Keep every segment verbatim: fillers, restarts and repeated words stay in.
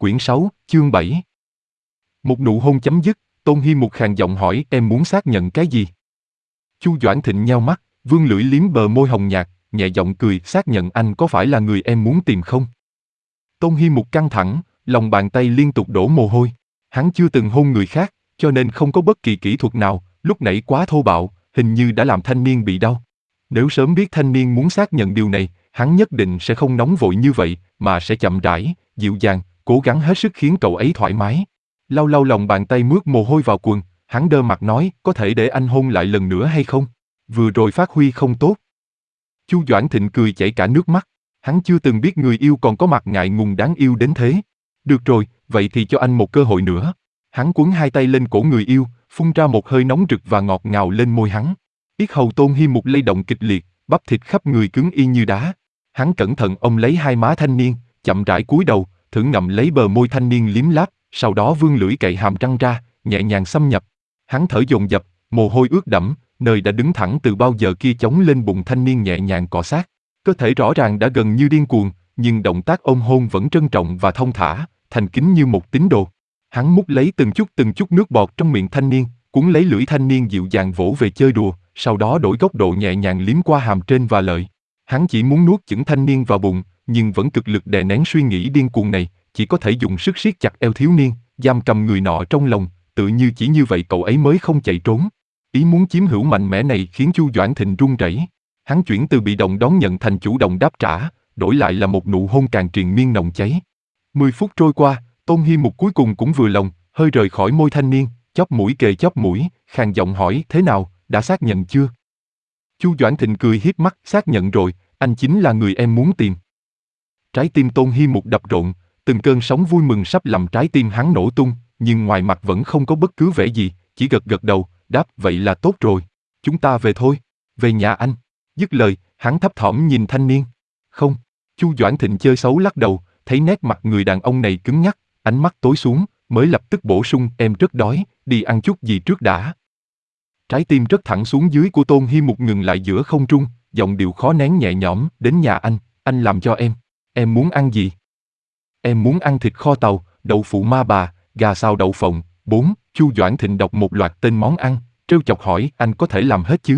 quyển sáu, chương bảy. Một nụ hôn chấm dứt, Tôn Hi Mục khàn giọng hỏi em muốn xác nhận cái gì? Chu Doãn Thịnh nheo mắt, vương lưỡi liếm bờ môi hồng nhạt, nhẹ giọng cười, xác nhận anh có phải là người em muốn tìm không? Tôn Hi Mục căng thẳng, lòng bàn tay liên tục đổ mồ hôi. Hắn chưa từng hôn người khác, cho nên không có bất kỳ kỹ thuật nào, lúc nãy quá thô bạo, hình như đã làm thanh niên bị đau. Nếu sớm biết thanh niên muốn xác nhận điều này, hắn nhất định sẽ không nóng vội như vậy, mà sẽ chậm rãi, dịu dàng, cố gắng hết sức khiến cậu ấy thoải mái. Lau lau lòng bàn tay mướt mồ hôi vào quần, hắn đơ mặt nói, có thể để anh hôn lại lần nữa hay không? Vừa rồi phát huy không tốt. Chu Doãn Thịnh cười chảy cả nước mắt, hắn chưa từng biết người yêu còn có mặt ngại ngùng đáng yêu đến thế. Được rồi, vậy thì cho anh một cơ hội nữa. Hắn quấn hai tay lên cổ người yêu, phun ra một hơi nóng rực và ngọt ngào lên môi hắn. Yết hầu Tôn Hi Mục lay động kịch liệt, bắp thịt khắp người cứng y như đá. Hắn cẩn thận ôm lấy hai má thanh niên, chậm rãi cúi đầu, thử ngậm lấy bờ môi thanh niên liếm láp, sau đó vươn lưỡi cậy hàm răng ra, nhẹ nhàng xâm nhập. Hắn thở dồn dập, mồ hôi ướt đẫm, nơi đã đứng thẳng từ bao giờ kia chống lên bụng thanh niên nhẹ nhàng cọ sát. Cơ thể rõ ràng đã gần như điên cuồng, nhưng động tác ôm hôn vẫn trân trọng và thông thả, thành kính như một tín đồ. Hắn mút lấy từng chút từng chút nước bọt trong miệng thanh niên, cuốn lấy lưỡi thanh niên dịu dàng vỗ về chơi đùa, sau đó đổi góc độ nhẹ nhàng liếm qua hàm trên và lợi. Hắn chỉ muốn nuốt chửng thanh niên vào bụng, nhưng vẫn cực lực đè nén suy nghĩ điên cuồng này, chỉ có thể dùng sức siết chặt eo thiếu niên, giam cầm người nọ trong lòng, tự như chỉ như vậy cậu ấy mới không chạy trốn. Ý muốn chiếm hữu mạnh mẽ này khiến Chu Doãn Thịnh run rẩy. Hắn chuyển từ bị động đón nhận thành chủ động đáp trả, đổi lại là một nụ hôn càng triền miên nồng cháy. Mười phút trôi qua, Tôn Hi Mục cuối cùng cũng vừa lòng, hơi rời khỏi môi thanh niên, chóp mũi kề chóp mũi, khàn giọng hỏi thế nào, đã xác nhận chưa? Chu Doãn Thịnh cười hiếp mắt, xác nhận rồi, anh chính là người em muốn tìm. Trái tim Tôn Hi Mục đập rộn, từng cơn sóng vui mừng sắp làm trái tim hắn nổ tung, nhưng ngoài mặt vẫn không có bất cứ vẻ gì, chỉ gật gật đầu, đáp vậy là tốt rồi, chúng ta về thôi, về nhà anh. Dứt lời, hắn thấp thỏm nhìn thanh niên. Không, Chu Doãn Thịnh chơi xấu lắc đầu, thấy nét mặt người đàn ông này cứng nhắc, ánh mắt tối xuống, mới lập tức bổ sung, em rất đói, đi ăn chút gì trước đã. Trái tim rất thẳng xuống dưới của Tôn Hi Mục ngừng lại giữa không trung, giọng điệu khó nén nhẹ nhõm, đến nhà anh, anh làm cho em. Em muốn ăn gì? Em muốn ăn thịt kho tàu, đậu phụ ma bà, gà xào đậu phộng. Bốn. Chu Doãn Thịnh đọc một loạt tên món ăn, trêu chọc hỏi, anh có thể làm hết chứ?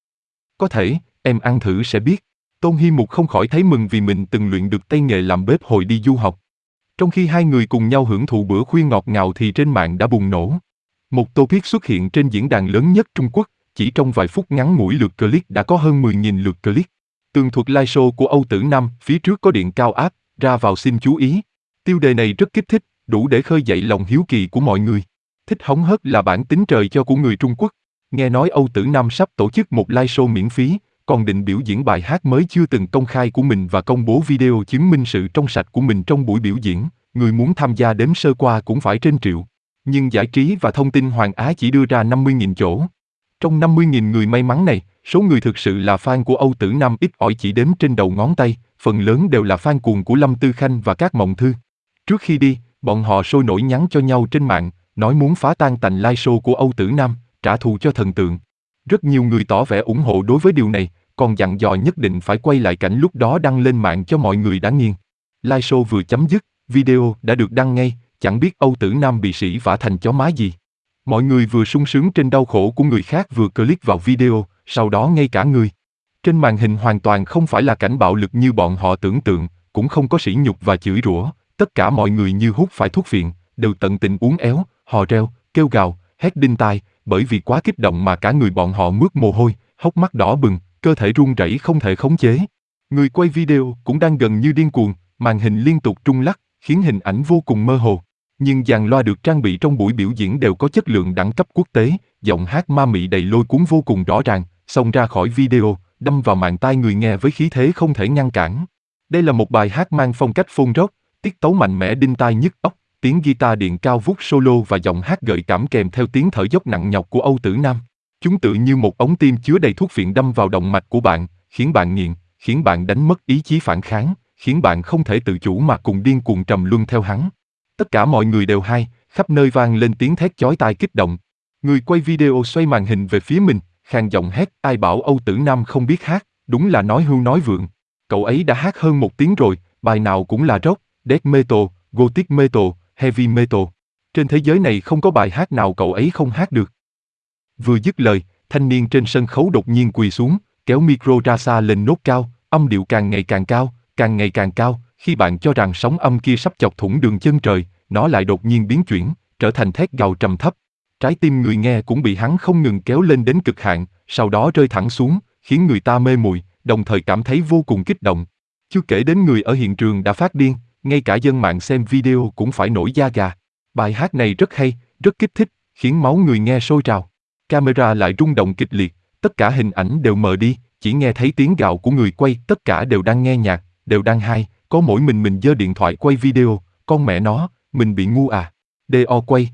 Có thể, em ăn thử sẽ biết. Tôn Hi Mục không khỏi thấy mừng vì mình từng luyện được tay nghề làm bếp hồi đi du học. Trong khi hai người cùng nhau hưởng thụ bữa khuya ngọt ngào thì trên mạng đã bùng nổ. Một topic xuất hiện trên diễn đàn lớn nhất Trung Quốc, chỉ trong vài phút ngắn ngủi lượt click đã có hơn mười nghìn lượt click. Tường thuật live show của Âu Tử Nam, phía trước có điện cao áp, ra vào xin chú ý. Tiêu đề này rất kích thích, đủ để khơi dậy lòng hiếu kỳ của mọi người. Thích hóng hớt là bản tính trời cho của người Trung Quốc. Nghe nói Âu Tử Nam sắp tổ chức một live show miễn phí, còn định biểu diễn bài hát mới chưa từng công khai của mình và công bố video chứng minh sự trong sạch của mình trong buổi biểu diễn. Người muốn tham gia đếm sơ qua cũng phải trên triệu. Nhưng giải trí và thông tin Hoàng Á chỉ đưa ra năm mươi nghìn chỗ. Trong năm mươi nghìn người may mắn này, số người thực sự là fan của Âu Tử Nam ít ỏi chỉ đếm trên đầu ngón tay, phần lớn đều là fan cuồng của Lâm Tư Khanh và các Mộng Thư. Trước khi đi, bọn họ sôi nổi nhắn cho nhau trên mạng, nói muốn phá tan tành live show của Âu Tử Nam, trả thù cho thần tượng. Rất nhiều người tỏ vẻ ủng hộ đối với điều này, còn dặn dò nhất định phải quay lại cảnh lúc đó đăng lên mạng cho mọi người đã nghiền. Live show vừa chấm dứt, video đã được đăng ngay, chẳng biết Âu Tử Nam bị sỉ vả thành chó má gì. Mọi người vừa sung sướng trên đau khổ của người khác vừa click vào video, sau đó ngay cả người. Trên màn hình hoàn toàn không phải là cảnh bạo lực như bọn họ tưởng tượng, cũng không có sỉ nhục và chửi rủa, tất cả mọi người như hút phải thuốc phiện, đều tận tình uốn éo, hò reo, kêu gào, hét đinh tai, bởi vì quá kích động mà cả người bọn họ mướt mồ hôi, hốc mắt đỏ bừng, cơ thể run rẩy không thể khống chế. Người quay video cũng đang gần như điên cuồng, màn hình liên tục rung lắc, khiến hình ảnh vô cùng mơ hồ. Nhưng dàn loa được trang bị trong buổi biểu diễn đều có chất lượng đẳng cấp quốc tế, giọng hát ma mị đầy lôi cuốn vô cùng rõ ràng, xông ra khỏi video, đâm vào màng tai người nghe với khí thế không thể ngăn cản. Đây là một bài hát mang phong cách folk rock, tiết tấu mạnh mẽ đinh tai nhức óc, tiếng guitar điện cao vút solo và giọng hát gợi cảm kèm theo tiếng thở dốc nặng nhọc của Âu Tử Nam. Chúng tự như một ống tim chứa đầy thuốc phiện đâm vào động mạch của bạn, khiến bạn nghiện, khiến bạn đánh mất ý chí phản kháng, khiến bạn không thể tự chủ mà cùng điên cuồng trầm luân theo hắn. Tất cả mọi người đều hay, khắp nơi vang lên tiếng thét chói tai kích động. Người quay video xoay màn hình về phía mình, khàn giọng hét, ai bảo Âu Tử Nam không biết hát, đúng là nói hưu nói vượng. Cậu ấy đã hát hơn một tiếng rồi, bài nào cũng là rock, death metal, Gothic Metal, Heavy Metal. Trên thế giới này không có bài hát nào cậu ấy không hát được. Vừa dứt lời, thanh niên trên sân khấu đột nhiên quỳ xuống, kéo micro ra xa lên nốt cao, âm điệu càng ngày càng cao, càng ngày càng cao. Khi bạn cho rằng sóng âm kia sắp chọc thủng đường chân trời, nó lại đột nhiên biến chuyển, trở thành thét gào trầm thấp. Trái tim người nghe cũng bị hắn không ngừng kéo lên đến cực hạn, sau đó rơi thẳng xuống, khiến người ta mê muội, đồng thời cảm thấy vô cùng kích động. Chưa kể đến người ở hiện trường đã phát điên, ngay cả dân mạng xem video cũng phải nổi da gà. Bài hát này rất hay, rất kích thích, khiến máu người nghe sôi trào. Camera lại rung động kịch liệt, tất cả hình ảnh đều mờ đi, chỉ nghe thấy tiếng gào của người quay, tất cả đều đang nghe nhạc, đều đang hay, có mỗi mình mình giơ điện thoại quay video, con mẹ nó, mình bị ngu à. đê-o quay.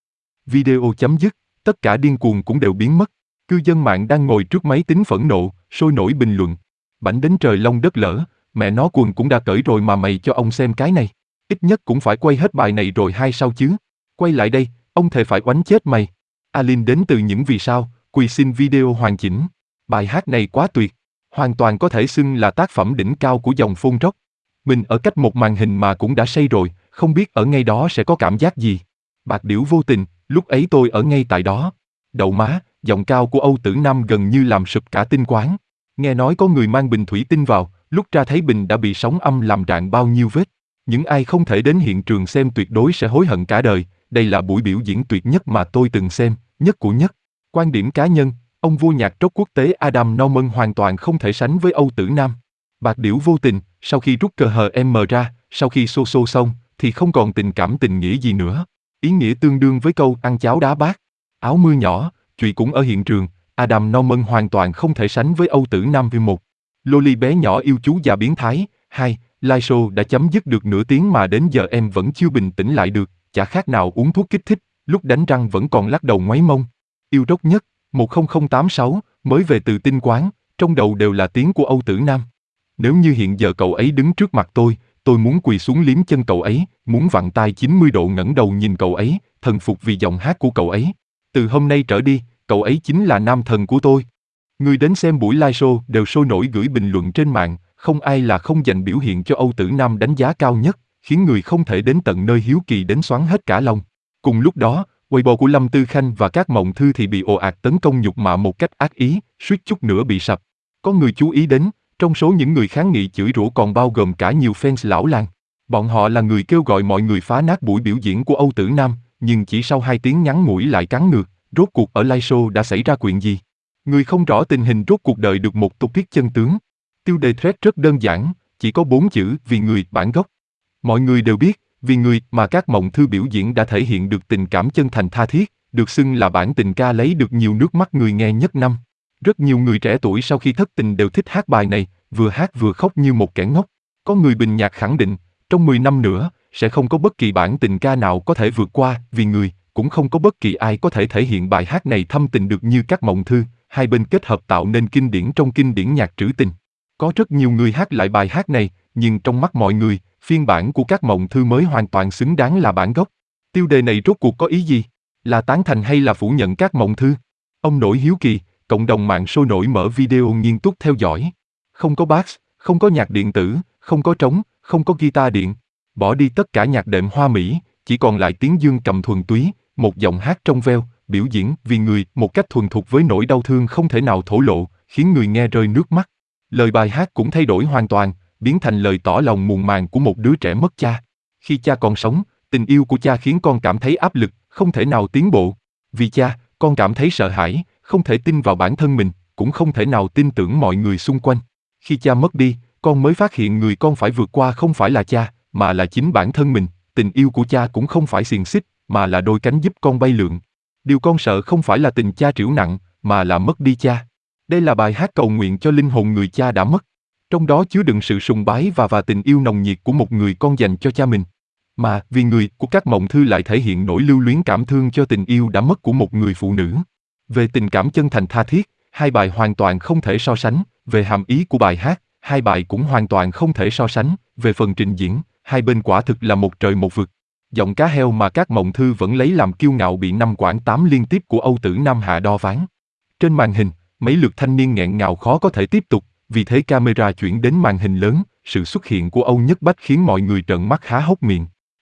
Video chấm dứt, tất cả điên cuồng cũng đều biến mất. Cư dân mạng đang ngồi trước máy tính phẫn nộ, sôi nổi bình luận. Bảnh đến trời long đất lở, mẹ nó quần cũng đã cởi rồi mà mày cho ông xem cái này. Ít nhất cũng phải quay hết bài này rồi hay sao chứ. Quay lại đây, ông thề phải oánh chết mày. Alin đến từ những vì sao, quỳ xin video hoàn chỉnh. Bài hát này quá tuyệt, hoàn toàn có thể xưng là tác phẩm đỉnh cao của dòng phôn rock. Mình ở cách một màn hình mà cũng đã say rồi, không biết ở ngay đó sẽ có cảm giác gì. Bạc điểu vô tình, lúc ấy tôi ở ngay tại đó. Đậu má, giọng cao của Âu Tử Nam gần như làm sụp cả tinh quán. Nghe nói có người mang bình thủy tinh vào, lúc ra thấy bình đã bị sóng âm làm rạn bao nhiêu vết. Những ai không thể đến hiện trường xem tuyệt đối sẽ hối hận cả đời. Đây là buổi biểu diễn tuyệt nhất mà tôi từng xem, nhất của nhất. Quan điểm cá nhân, ông vua nhạc rock quốc tế Adam Norman hoàn toàn không thể sánh với Âu Tử Nam. Bạc điểu vô tình, sau khi rút cờ hờ em ra, sau khi xô xô xong, thì không còn tình cảm tình nghĩa gì nữa. Ý nghĩa tương đương với câu ăn cháo đá bát. Áo mưa nhỏ, Trụy cũng ở hiện trường, Adam Norman hoàn toàn không thể sánh với Âu Tử Nam. Một, Loli bé nhỏ yêu chú già biến thái. Hai, live show đã chấm dứt được nửa tiếng mà đến giờ em vẫn chưa bình tĩnh lại được, chả khác nào uống thuốc kích thích, lúc đánh răng vẫn còn lắc đầu ngoáy mông. Yêu rock nhất, một không không tám sáu, mới về từ tinh quán, trong đầu đều là tiếng của Âu Tử Nam. Nếu như hiện giờ cậu ấy đứng trước mặt tôi, tôi muốn quỳ xuống liếm chân cậu ấy, muốn vặn tay chín mươi độ ngẩng đầu nhìn cậu ấy, thần phục vì giọng hát của cậu ấy. Từ hôm nay trở đi, cậu ấy chính là nam thần của tôi. Người đến xem buổi live show đều sôi nổi gửi bình luận trên mạng, không ai là không dành biểu hiện cho Âu Tử Nam đánh giá cao nhất, khiến người không thể đến tận nơi hiếu kỳ đến xoắn hết cả lòng. Cùng lúc đó, Weibo của Lâm Tư Khanh và các mộng thư thì bị ồ ạt tấn công nhục mạ một cách ác ý, suýt chút nữa bị sập. Có người chú ý đến, trong số những người kháng nghị chửi rủa còn bao gồm cả nhiều fans lão làng. Bọn họ là người kêu gọi mọi người phá nát buổi biểu diễn của Âu Tử Nam, nhưng chỉ sau hai tiếng ngắn ngủi lại cắn ngược, rốt cuộc ở live show đã xảy ra chuyện gì? Người không rõ tình hình rốt cuộc đợi được một topic chân tướng. Tiêu đề thread rất đơn giản, chỉ có bốn chữ vì người bản gốc. Mọi người đều biết, vì người mà các mộng thư biểu diễn đã thể hiện được tình cảm chân thành tha thiết, được xưng là bản tình ca lấy được nhiều nước mắt người nghe nhất năm. Rất nhiều người trẻ tuổi sau khi thất tình đều thích hát bài này, vừa hát vừa khóc như một kẻ ngốc. Có người bình nhạc khẳng định, trong mười năm nữa, sẽ không có bất kỳ bản tình ca nào có thể vượt qua vì người, cũng không có bất kỳ ai có thể thể hiện bài hát này thâm tình được như các mộng thư, hai bên kết hợp tạo nên kinh điển trong kinh điển nhạc trữ tình. Có rất nhiều người hát lại bài hát này, nhưng trong mắt mọi người, phiên bản của các mộng thư mới hoàn toàn xứng đáng là bản gốc. Tiêu đề này rốt cuộc có ý gì? Là tán thành hay là phủ nhận các mộng thư? Ông nổi hiếu kỳ, cộng đồng mạng sôi nổi mở video nghiêm túc theo dõi. Không có bass, không có nhạc điện tử, không có trống, không có guitar điện. Bỏ đi tất cả nhạc đệm hoa mỹ, chỉ còn lại tiếng dương cầm thuần túy, một giọng hát trong veo, biểu diễn vì người một cách thuần thục với nỗi đau thương không thể nào thổ lộ, khiến người nghe rơi nước mắt. Lời bài hát cũng thay đổi hoàn toàn, biến thành lời tỏ lòng muộn màng của một đứa trẻ mất cha. Khi cha còn sống, tình yêu của cha khiến con cảm thấy áp lực, không thể nào tiến bộ. Vì cha, con cảm thấy sợ hãi, không thể tin vào bản thân mình, cũng không thể nào tin tưởng mọi người xung quanh. Khi cha mất đi, con mới phát hiện người con phải vượt qua không phải là cha, mà là chính bản thân mình. Tình yêu của cha cũng không phải xiềng xích, mà là đôi cánh giúp con bay lượn. Điều con sợ không phải là tình cha trĩu nặng, mà là mất đi cha. Đây là bài hát cầu nguyện cho linh hồn người cha đã mất. Trong đó chứa đựng sự sùng bái và và tình yêu nồng nhiệt của một người con dành cho cha mình. Mà vì người của các mộng thư lại thể hiện nỗi lưu luyến cảm thương cho tình yêu đã mất của một người phụ nữ. Về tình cảm chân thành tha thiết, hai bài hoàn toàn không thể so sánh. Về hàm ý của bài hát, hai bài cũng hoàn toàn không thể so sánh. Về phần trình diễn, hai bên quả thực là một trời một vực. Giọng cá heo mà các mộng thư vẫn lấy làm kiêu ngạo bị năm quãng tám liên tiếp của Âu Tử Nam hạ đo ván. Trên màn hình, mấy lượt thanh niên nghẹn ngào khó có thể tiếp tục, vì thế camera chuyển đến màn hình lớn, sự xuất hiện của Âu Nhất Bách khiến mọi người trợn mắt há hốc miệng.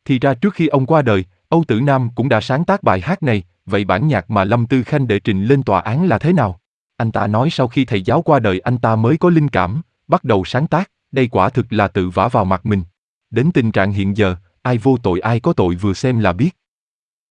Thì ra trước khi ông qua đời, Âu Tử Nam cũng đã sáng tác bài hát này, vậy bản nhạc mà Lâm Tư Khanh đệ trình lên tòa án là thế nào? Anh ta nói sau khi thầy giáo qua đời anh ta mới có linh cảm, bắt đầu sáng tác, đây quả thực là tự vả vào mặt mình. Đến tình trạng hiện giờ, ai vô tội ai có tội vừa xem là biết.